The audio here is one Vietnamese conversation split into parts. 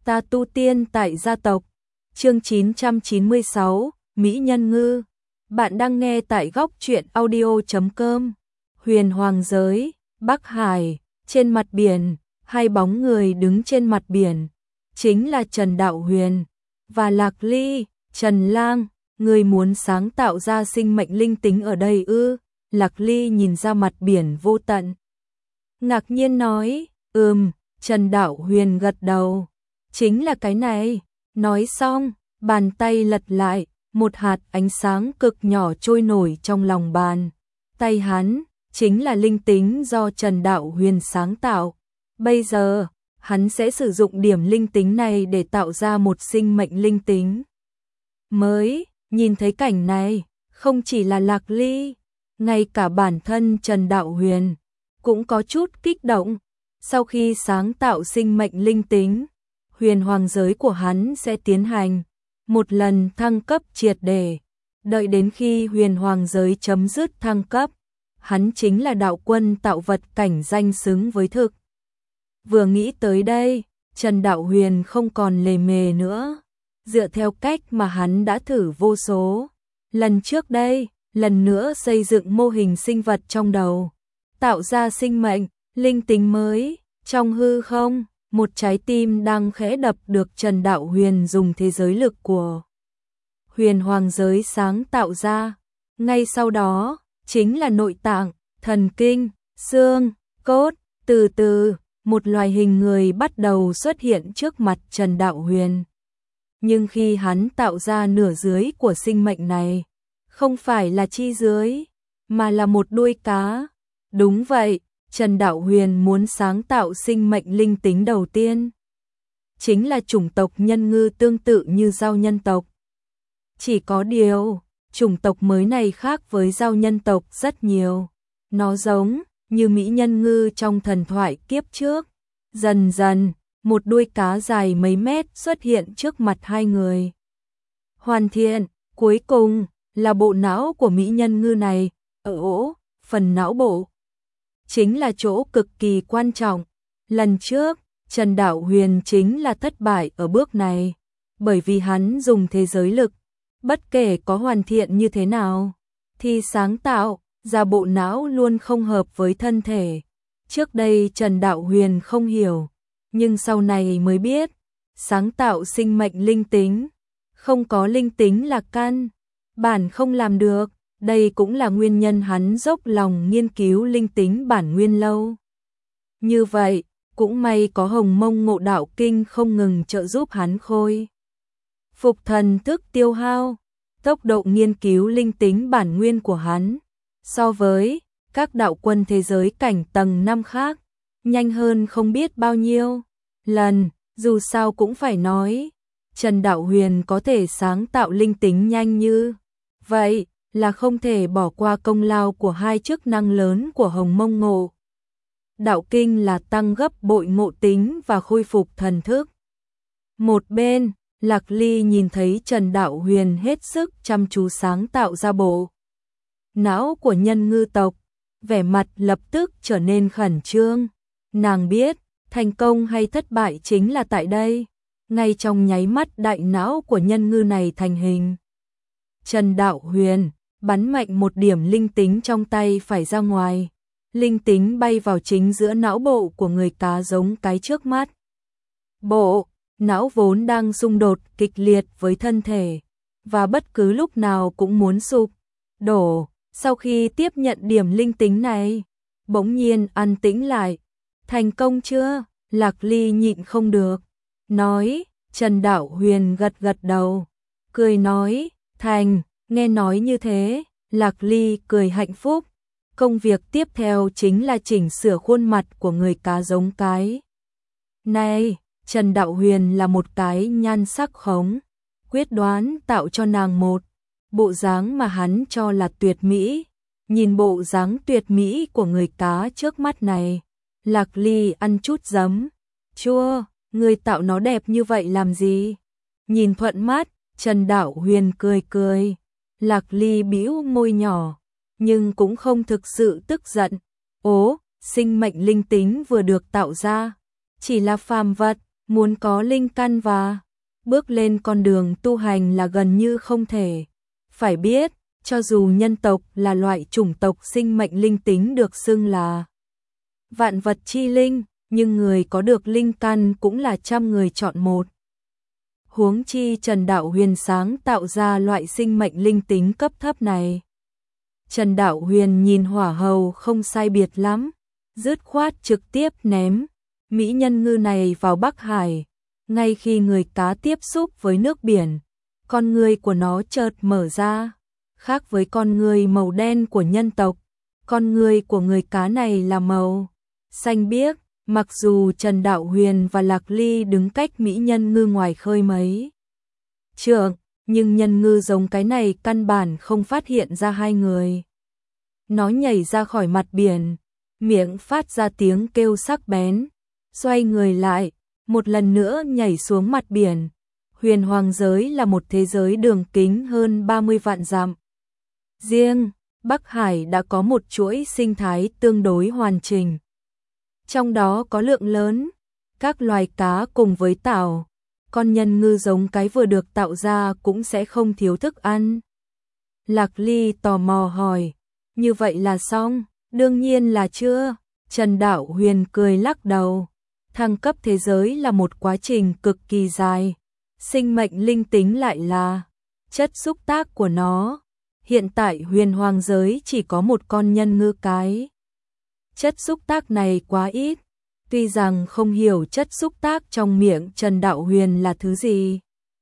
Ta tu tiên tại gia tộc. Chương 996, Mỹ Nhân Ngư. Bạn đang nghe tại góc truyện audio.com. Huyền Hoàng giới, Bắc Hải, trên mặt biển, hai bóng người đứng trên mặt biển, chính là Trần Đạo Huyền và Lạc Ly. Trần Lang, người muốn sáng tạo ra sinh mệnh linh tính ở đây ư? Lạc Ly nhìn ra mặt biển vô tận, ngạc nhiên nói, Trần Đạo Huyền gật đầu, chính là cái này. Nói xong, bàn tay lật lại, một hạt ánh sáng cực nhỏ trôi nổi trong lòng bàn tay hắn, chính là linh tính do Trần Đạo Huyền sáng tạo. Bây giờ, hắn sẽ sử dụng điểm linh tính này để tạo ra một sinh mệnh linh tính mới. Nhìn thấy cảnh này, không chỉ là Lạc Ly, ngay cả bản thân Trần Đạo Huyền cũng có chút kích động. Sau khi sáng tạo sinh mệnh linh tính, huyền hoàng giới của hắn sẽ tiến hành một lần thăng cấp triệt để. Đợi đến khi huyền hoàng giới chấm dứt thăng cấp, hắn chính là đạo quân tạo vật cảnh danh xứng với thực. Vừa nghĩ tới đây, Trần Đạo Huyền không còn lề mề nữa. Dựa theo cách mà hắn đã thử vô số lần trước đây, lần nữa xây dựng mô hình sinh vật trong đầu, tạo ra sinh mệnh linh tính mới. Trong hư không, một trái tim đang khẽ đập được Trần Đạo Huyền dùng thế giới lực của huyền hoàng giới sáng tạo ra. Ngay sau đó, chính là nội tạng, thần kinh, xương, cốt. Từ từ, một loài hình người bắt đầu xuất hiện trước mặt Trần Đạo Huyền. Nhưng khi hắn tạo ra nửa dưới của sinh mệnh này, không phải là chi dưới, mà là một đuôi cá. Đúng vậy, Trần Đạo Huyền muốn sáng tạo sinh mệnh linh tính đầu tiên, chính là chủng tộc nhân ngư tương tự như giao nhân tộc. Chỉ có điều, chủng tộc mới này khác với giao nhân tộc rất nhiều. Nó giống như Mỹ Nhân Ngư trong thần thoại kiếp trước. Dần dần, một đuôi cá dài mấy mét xuất hiện trước mặt hai người. Hoàn thiện, cuối cùng là bộ não của Mỹ Nhân Ngư này. Ở phần não bộ chính là chỗ cực kỳ quan trọng. Lần trước, Trần Đạo Huyền chính là thất bại ở bước này, bởi vì hắn dùng thế giới lực, bất kể có hoàn thiện như thế nào, thì sáng tạo ra bộ não luôn không hợp với thân thể. Trước đây Trần Đạo Huyền không hiểu, nhưng sau này mới biết, sáng tạo sinh mệnh linh tính, không có linh tính là căn bản không làm được. Đây cũng là nguyên nhân hắn dốc lòng nghiên cứu linh tính bản nguyên lâu. Như vậy, cũng may có Hồng Mông Ngộ Đạo Kinh không ngừng trợ giúp hắn khôi phục thần thức tiêu hao. Tốc độ nghiên cứu linh tính bản nguyên của hắn, so với các đạo quân thế giới cảnh tầng 5 khác, nhanh hơn không biết bao nhiêu lần. Dù sao cũng phải nói, Trần Đạo Huyền có thể sáng tạo linh tính nhanh như vậy là không thể bỏ qua công lao của hai chức năng lớn của Hồng Mông Ngộ Đạo Kinh là tăng gấp bội ngộ tính và khôi phục thần thức. Một bên, Lạc Ly nhìn thấy Trần Đạo Huyền hết sức chăm chú sáng tạo ra bộ não của nhân ngư tộc, vẻ mặt lập tức trở nên khẩn trương. Nàng biết, thành công hay thất bại chính là tại đây. Ngay trong nháy mắt đại não của nhân ngư này thành hình, Trần Đạo Huyền bắn mạnh một điểm linh tính trong tay phải ra ngoài. Linh tính bay vào chính giữa não bộ của người cá giống cái trước mắt. Bộ não vốn đang xung đột kịch liệt với thân thể, và bất cứ lúc nào cũng muốn sụp đổ. Sau khi tiếp nhận điểm linh tính này, bỗng nhiên an tĩnh lại. Thành công chưa? Lạc Ly nhịn không được nói. Trần Đạo Huyền gật gật đầu, cười nói, thành. Nghe nói như thế, Lạc Ly cười hạnh phúc. Công việc tiếp theo chính là chỉnh sửa khuôn mặt của người cá giống cái này. Trần Đạo Huyền là một cái nhan sắc khống, quyết đoán tạo cho nàng một bộ dáng mà hắn cho là tuyệt mỹ. Nhìn bộ dáng tuyệt mỹ của người cá trước mắt này, Lạc Ly ăn chút giấm chua. Người tạo nó đẹp như vậy làm gì? Nhìn thuận mắt, Trần Đạo Huyền cười cười. Lạc Ly bĩu môi nhỏ, nhưng cũng không thực sự tức giận. Sinh mệnh linh tính vừa được tạo ra, chỉ là phàm vật, muốn có linh căn và bước lên con đường tu hành là gần như không thể. Phải biết, cho dù nhân tộc là loại chủng tộc sinh mệnh linh tính được xưng là vạn vật chi linh, nhưng người có được linh căn cũng là trăm người chọn một. Huống chi Trần Đạo Huyền sáng tạo ra loại sinh mệnh linh tính cấp thấp này. Trần Đạo Huyền nhìn hỏa hầu không sai biệt lắm, dứt khoát trực tiếp ném mỹ nhân ngư này vào Bắc Hải. Ngay khi người cá tiếp xúc với nước biển, con người của nó chợt mở ra. Khác với con người màu đen của nhân tộc, con người của người cá này là màu xanh biếc. Mặc dù Trần Đạo Huyền và Lạc Ly đứng cách mỹ nhân ngư ngoài khơi mấy trượng, nhưng nhân ngư giống cái này căn bản không phát hiện ra hai người. Nó nhảy ra khỏi mặt biển, miệng phát ra tiếng kêu sắc bén, xoay người lại, một lần nữa nhảy xuống mặt biển. Huyền Hoàng giới là một thế giới đường kính hơn 30 vạn dặm. Riêng Bắc Hải đã có một chuỗi sinh thái tương đối hoàn chỉnh. Trong đó có lượng lớn các loài cá cùng với tảo, con nhân ngư giống cái vừa được tạo ra cũng sẽ không thiếu thức ăn. Lạc Ly tò mò hỏi, như vậy là xong? Đương nhiên là chưa. Trần Đạo Huyền cười lắc đầu. Thăng cấp thế giới là một quá trình cực kỳ dài. Sinh mệnh linh tính lại là chất xúc tác của nó. Hiện tại Huyền Hoàng giới chỉ có một con nhân ngư cái. Chất xúc tác này quá ít. Tuy rằng không hiểu chất xúc tác trong miệng Trần Đạo Huyền là thứ gì,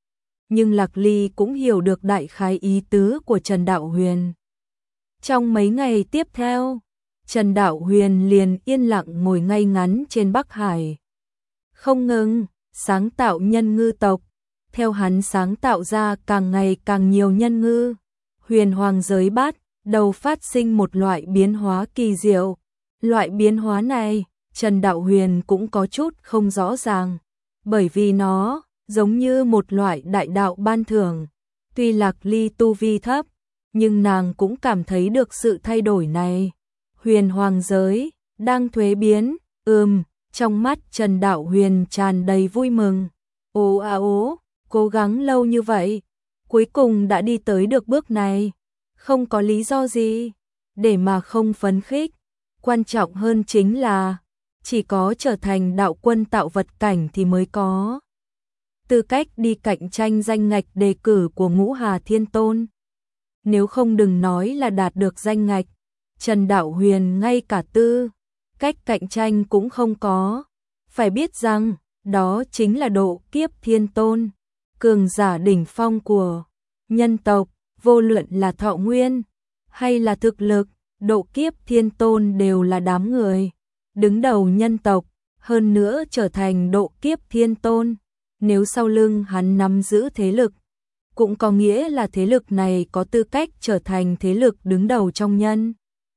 nhưng Lạc Ly cũng hiểu được đại khái ý tứ của Trần Đạo Huyền. Trong mấy ngày tiếp theo, Trần Đạo Huyền liền yên lặng ngồi ngay ngắn trên Bắc Hải, không ngừng sáng tạo nhân ngư tộc. Theo hắn sáng tạo ra càng ngày càng nhiều nhân ngư, Huyền Hoàng giới bắt đầu phát sinh một loại biến hóa kỳ diệu. Loại biến hóa này, Trần Đạo Huyền cũng có chút không rõ ràng, bởi vì nó giống như một loại đại đạo ban thưởng. Tuy Lạc Ly tu vi thấp, nhưng nàng cũng cảm thấy được sự thay đổi này. Huyền Hoàng giới đang thuế biến. Trong mắt Trần Đạo Huyền tràn đầy vui mừng. Ố, cố gắng lâu như vậy, cuối cùng đã đi tới được bước này. Không có lý do gì để mà không phấn khích. Quan trọng hơn chính là chỉ có trở thành đạo quân tạo vật cảnh thì mới có tư cách đi cạnh tranh danh ngạch đề cử của Ngũ Hà Thiên Tôn. Nếu không đừng nói là đạt được danh ngạch, Trần Đạo Huyền ngay cả tư cách cạnh tranh cũng không có. Phải biết rằng, đó chính là độ kiếp thiên tôn, cường giả đỉnh phong của nhân tộc, vô luận là thọ nguyên hay là thực lực, độ kiếp thiên tôn đều là đám người đứng đầu nhân tộc, hơn nữa trở thành độ kiếp thiên tôn. Nếu sau lưng hắn nắm giữ thế lực, cũng có nghĩa là thế lực này có tư cách trở thành thế lực đứng đầu trong nhân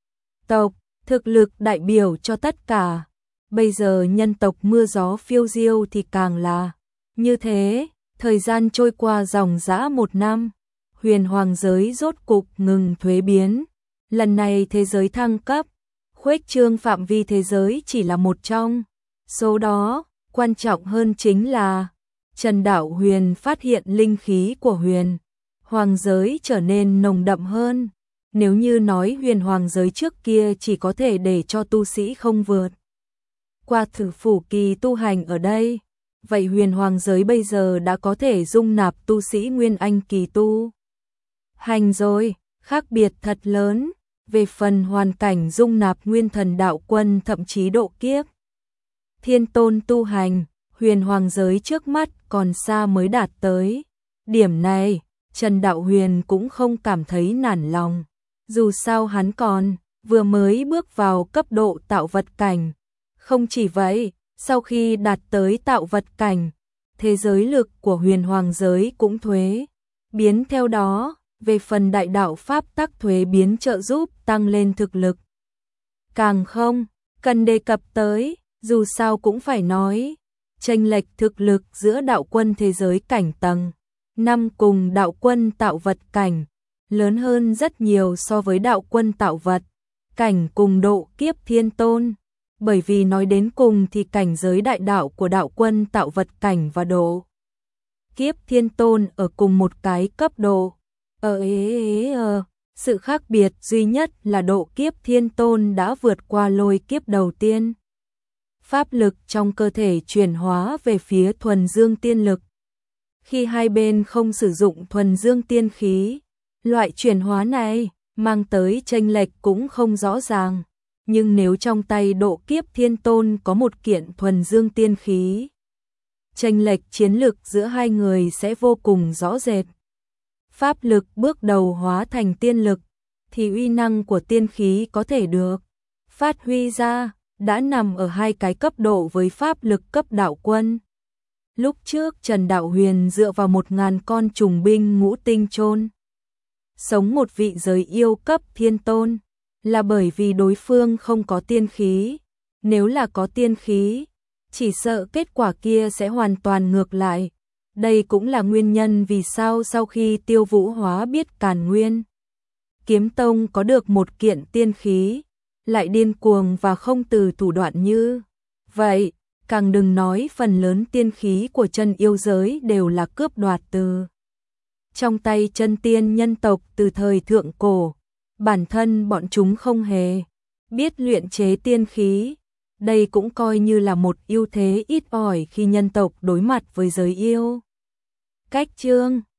tộc, thực lực đại biểu cho tất cả. Bây giờ nhân tộc mưa gió phiêu diêu thì càng là như thế. Thời gian trôi qua dòng dã 1 năm, Huyền Hoàng giới rốt cục ngừng thuế biến. Lần này thế giới thăng cấp, khuếch trương phạm vi thế giới chỉ là một trong số đó. Quan trọng hơn chính là Trần Đạo Huyền phát hiện linh khí của Huyền Hoàng giới trở nên nồng đậm hơn. Nếu như nói Huyền Hoàng giới trước kia chỉ có thể để cho tu sĩ không vượt qua thử phủ kỳ tu hành ở đây, vậy Huyền Hoàng giới bây giờ đã có thể dung nạp tu sĩ Nguyên Anh kỳ tu hành rồi, khác biệt thật lớn. Về phần hoàn cảnh dung nạp nguyên thần đạo quân thậm chí độ kiếp thiên tôn tu hành, Huyền Hoàng giới trước mắt còn xa mới đạt tới. Điểm này, Trần Đạo Huyền cũng không cảm thấy nản lòng. Dù sao hắn còn vừa mới bước vào cấp độ tạo vật cảnh. Không chỉ vậy, sau khi đạt tới tạo vật cảnh, thế giới lực của Huyền Hoàng giới cũng thuế biến theo đó. Về phần đại đạo pháp tắc thuế biến trợ giúp tăng lên thực lực, càng không cần đề cập tới. Dù sao cũng phải nói, chênh lệch thực lực giữa đạo quân thế giới cảnh tầng 5 cùng đạo quân tạo vật cảnh lớn hơn rất nhiều so với đạo quân tạo vật cảnh cùng độ kiếp thiên tôn. bởi vì nói đến cùng thì cảnh giới đại đạo của đạo quân tạo vật cảnh và độ kiếp thiên tôn ở cùng một cái cấp độ. Sự khác biệt duy nhất là độ kiếp thiên tôn đã vượt qua lôi kiếp đầu tiên. Pháp lực trong cơ thể chuyển hóa về phía thuần dương tiên lực. Khi hai bên không sử dụng thuần dương tiên khí, loại chuyển hóa này mang tới chênh lệch cũng không rõ ràng. Nhưng nếu trong tay độ kiếp thiên tôn có một kiện thuần dương tiên khí, chênh lệch chiến lực giữa hai người sẽ vô cùng rõ rệt. Pháp lực bước đầu hóa thành tiên lực, thì uy năng của tiên khí có thể được phát huy ra, đã nằm ở hai cái cấp độ với pháp lực cấp đạo quân. Lúc trước Trần Đạo Huyền dựa vào 1000 con trùng binh ngũ tinh chôn sống một vị giới yêu cấp thiên tôn, là bởi vì đối phương không có tiên khí. Nếu là có tiên khí, chỉ sợ kết quả kia sẽ hoàn toàn ngược lại. Đây cũng là nguyên nhân vì sao sau khi Tiêu Vũ hóa biết Càn Nguyên Kiếm Tông có được một kiện tiên khí, lại điên cuồng và không từ thủ đoạn như vậy. Càng đừng nói phần lớn tiên khí của chân yêu giới đều là cướp đoạt từ trong tay chân tiên nhân tộc từ thời thượng cổ. Bản thân bọn chúng không hề biết luyện chế tiên khí. Đây cũng coi như là một ưu thế ít ỏi khi nhân tộc đối mặt với giới yêu. Cách chương